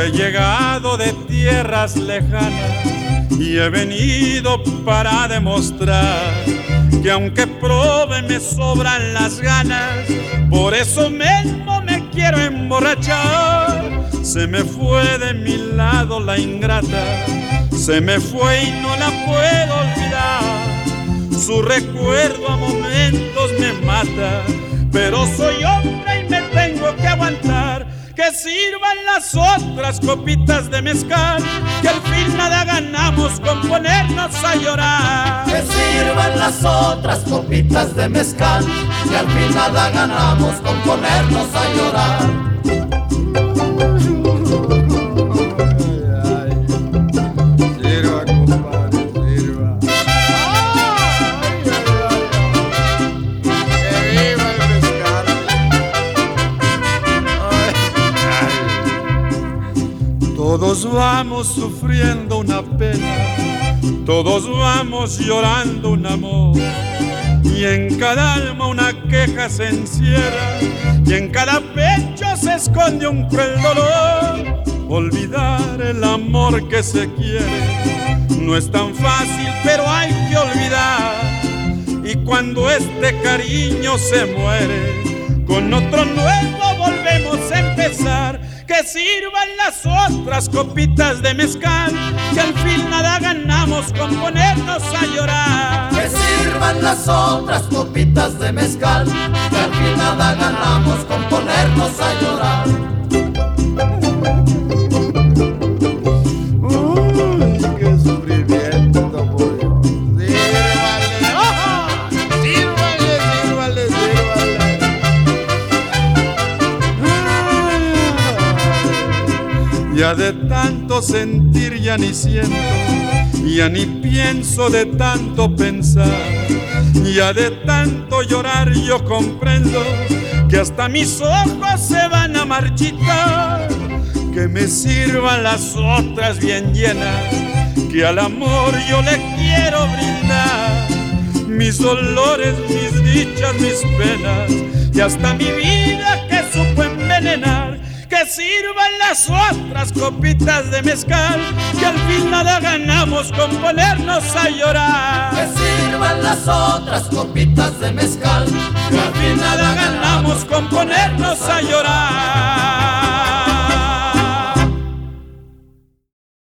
he llegado de tierras lejanas y he venido para demostrar que aunque pruebe me sobran las ganas, por eso mismo me quiero emborrachar. Se me fue de mi lado la ingrata, se me fue y no la puedo olvidar. Su recuerdo a momentos me mata, pero soy hombre y me tengo que aguantar. Que sirvan las otras copitas de mezcal, que al fin nada ganamos con ponernos a llorar. Que sirvan las otras copitas de mezcal, que al fin nada ganamos con ponernos a llorar. Todos vamos sufriendo una pena, todos vamos llorando un amor, y en cada alma una queja se encierra, y en cada pecho se esconde un cruel dolor. Olvidar el amor que se quiere no es tan fácil, pero hay que olvidar. Y cuando este cariño se muere, con otro nuevo volvemos a empezar. Que sirvan las otras copitas de mezcal, que al fin nada ganamos con ponernos a llorar. Que sirvan las otras copitas de mezcal, que al fin nada ganamos con ponernos a llorar. Uy, qué sufrimiento, por Dios. Sírvale, sírvale, sírvale. Ya de tanto sentir ya ni siento, ya ni pienso de tanto pensar. Ya de tanto llorar yo comprendo que hasta mis ojos se van a marchitar. Que me sirvan las otras bien llenas, que al amor yo le quiero brindar. Mis dolores, mis dichas, mis penas, y hasta mi vida que supo envenenar. Que sirvan las otras copitas de mezcal, que al fin nada ganamos con ponernos a llorar. Que sirvan las otras copitas de mezcal, que al fin nada ganamos con ponernos a llorar.